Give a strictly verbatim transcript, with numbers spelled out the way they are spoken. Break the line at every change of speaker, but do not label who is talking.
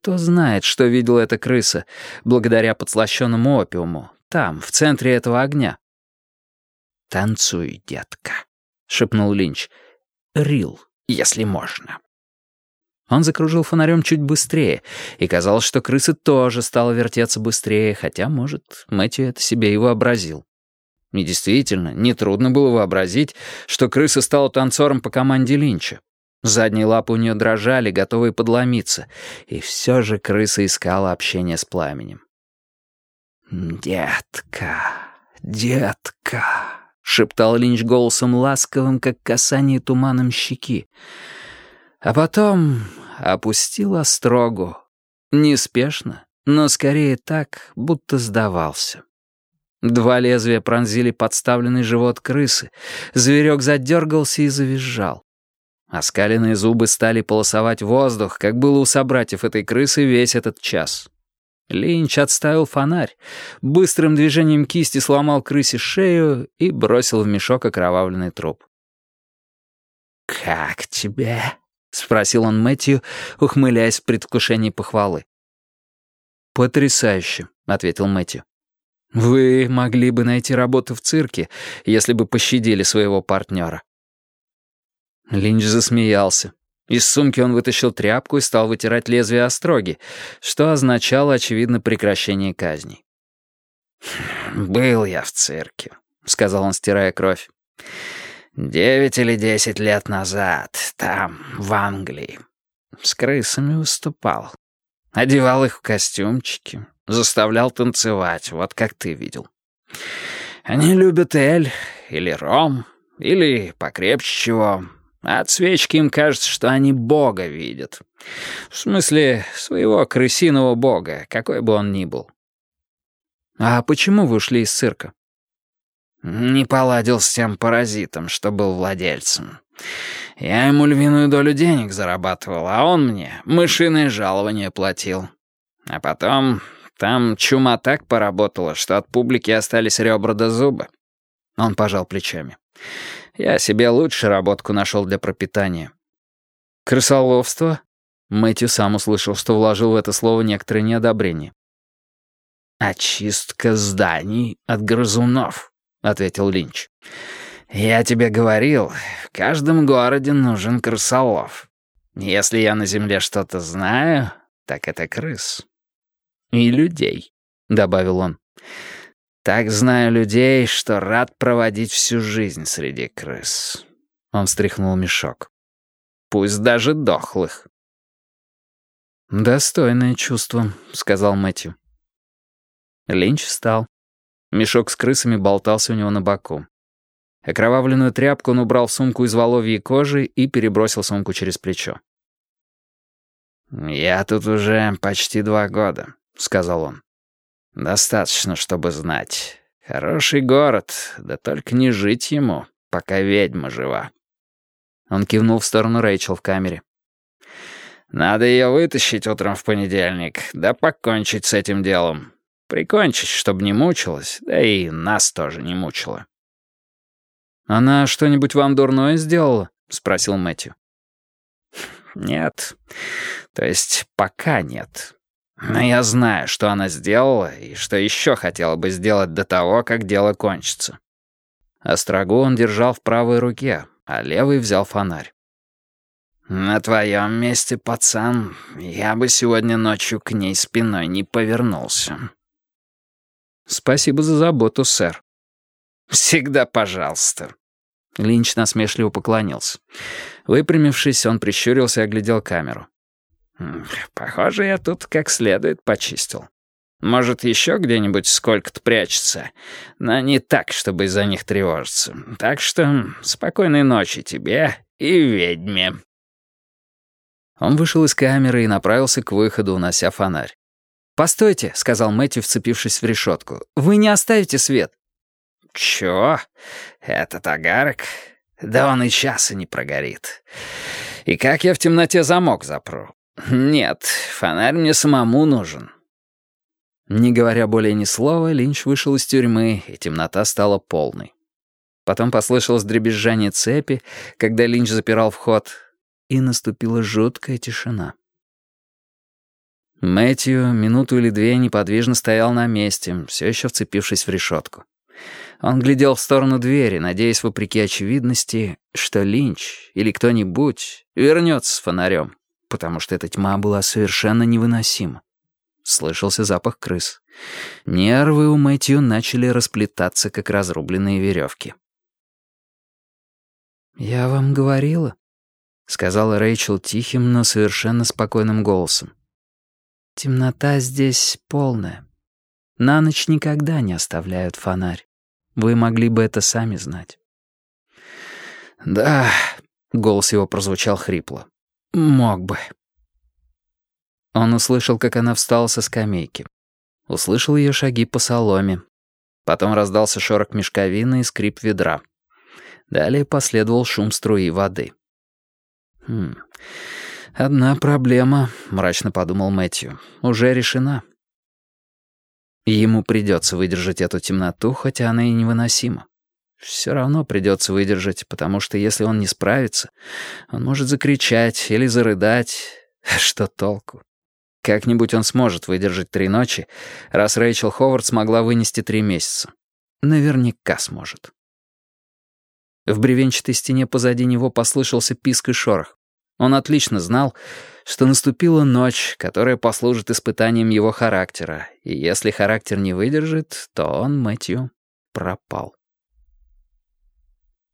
Кто знает, что видела эта крыса, благодаря подслащенному опиуму, там, в центре этого огня. «Танцуй, детка», — шепнул Линч. «Рил, если можно». Он закружил фонарем чуть быстрее, и казалось, что крыса тоже стала вертеться быстрее, хотя, может, Мэтью это себе и вообразил. И действительно, нетрудно было вообразить, что крыса стала танцором по команде Линча. Задние лапы у нее дрожали, готовые подломиться, и все же крыса искала общения с пламенем. «Детка, детка», — шептал Линч голосом ласковым, как касание туманом щеки. А потом опустил острогу. Неспешно, но скорее так, будто сдавался. Два лезвия пронзили подставленный живот крысы. Зверек задергался и завизжал. Оскаленные зубы стали полосовать воздух, как было у собратьев этой крысы весь этот час. Линч отставил фонарь, быстрым движением кисти сломал крысе шею и бросил в мешок окровавленный труп. «Как тебе?» — спросил он Мэтью, ухмыляясь в предвкушении похвалы. «Потрясающе», — ответил Мэтью. «Вы могли бы найти работу в цирке, если бы пощадили своего партнера». Линч засмеялся. Из сумки он вытащил тряпку и стал вытирать лезвие остроги, что означало, очевидно, прекращение казней. «Был я в цирке», — сказал он, стирая кровь. «Девять или десять лет назад, там, в Англии. С крысами выступал. Одевал их в костюмчики, заставлял танцевать, вот как ты видел. Они любят эль или ром, или покрепче чего. А от свечки им кажется, что они бога видят. В смысле, своего крысиного бога, какой бы он ни был». «А почему вы ушли из цирка?» «Не поладил с тем паразитом, что был владельцем. Я ему львиную долю денег зарабатывал, а он мне мышиное жалование платил. А потом там чума так поработала, что от публики остались ребра до зуба». Он пожал плечами. «Я себе лучше работку нашел для пропитания». «Крысоловство?» Мэтью сам услышал, что вложил в это слово некоторое неодобрение. «Очистка зданий от грызунов», — ответил Линч. «Я тебе говорил, в каждом городе нужен крысолов. Если я на земле что-то знаю, так это крыс. И людей», — добавил он. «Так знаю людей, что рад проводить всю жизнь среди крыс». Он встряхнул мешок. «Пусть даже дохлых». «Достойное чувство», — сказал Мэтью. Линч встал. Мешок с крысами болтался у него на боку. Окровавленную тряпку он убрал в сумку из воловьей кожи и перебросил сумку через плечо. «Я тут уже почти два года», — сказал он. «Достаточно, чтобы знать. Хороший город, да только не жить ему, пока ведьма жива». Он кивнул в сторону Рэйчел в камере. «Надо ее вытащить утром в понедельник, да покончить с этим делом. Прикончить, чтобы не мучилась, да и нас тоже не мучила». «Она что-нибудь вам дурное сделала?» — спросил Мэтью. «Нет. То есть пока нет. Но я знаю, что она сделала и что еще хотела бы сделать до того, как дело кончится». Острогу он держал в правой руке, а левый взял фонарь. «На твоем месте, пацан, я бы сегодня ночью к ней спиной не повернулся». «Спасибо за заботу, сэр». «Всегда пожалуйста». Линч насмешливо поклонился. Выпрямившись, он прищурился и оглядел камеру. «Похоже, я тут как следует почистил. Может, еще где-нибудь сколько-то прячется, но не так, чтобы из-за них тревожиться. Так что спокойной ночи тебе и ведьме». Он вышел из камеры и направился к выходу, унося фонарь. «Постойте», — сказал Мэтью, вцепившись в решетку. «Вы не оставите свет?» «Чё? Этот огарок? Да он и часа не прогорит. И как я в темноте замок запру? Нет, фонарь мне самому нужен». Не говоря более ни слова, Линч вышел из тюрьмы, и темнота стала полной. Потом послышалось дребезжание цепи, когда Линч запирал вход, и наступила жуткая тишина. Мэтью минуту или две неподвижно стоял на месте, все еще вцепившись в решетку. Он глядел в сторону двери, надеясь, вопреки очевидности, что Линч или кто-нибудь вернется с фонарем, потому что эта тьма была совершенно невыносима. Слышался запах крыс. Нервы у Мэтью начали расплетаться, как разрубленные веревки. «Я вам говорила», — сказала Рэйчел тихим, но совершенно спокойным голосом. «Темнота здесь полная. На ночь никогда не оставляют фонарь. Вы могли бы это сами знать». «Да», — голос его прозвучал хрипло, — «мог бы». Он услышал, как она встала со скамейки. Услышал ее шаги по соломе. Потом раздался шорох мешковины и скрип ведра. Далее последовал шум струи воды. «Хм... Одна проблема», — мрачно подумал Мэтью, — «уже решена». Ему придется выдержать эту темноту, хотя она и невыносима. Все равно придется выдержать, потому что если он не справится, он может закричать или зарыдать. Что толку? Как-нибудь он сможет выдержать три ночи, раз Рэйчел Ховард смогла вынести три месяца. Наверняка сможет. В бревенчатой стене позади него послышался писк и шорох. Он отлично знал, что наступила ночь, которая послужит испытанием его характера, и если характер не выдержит, то он, Мэтью, пропал.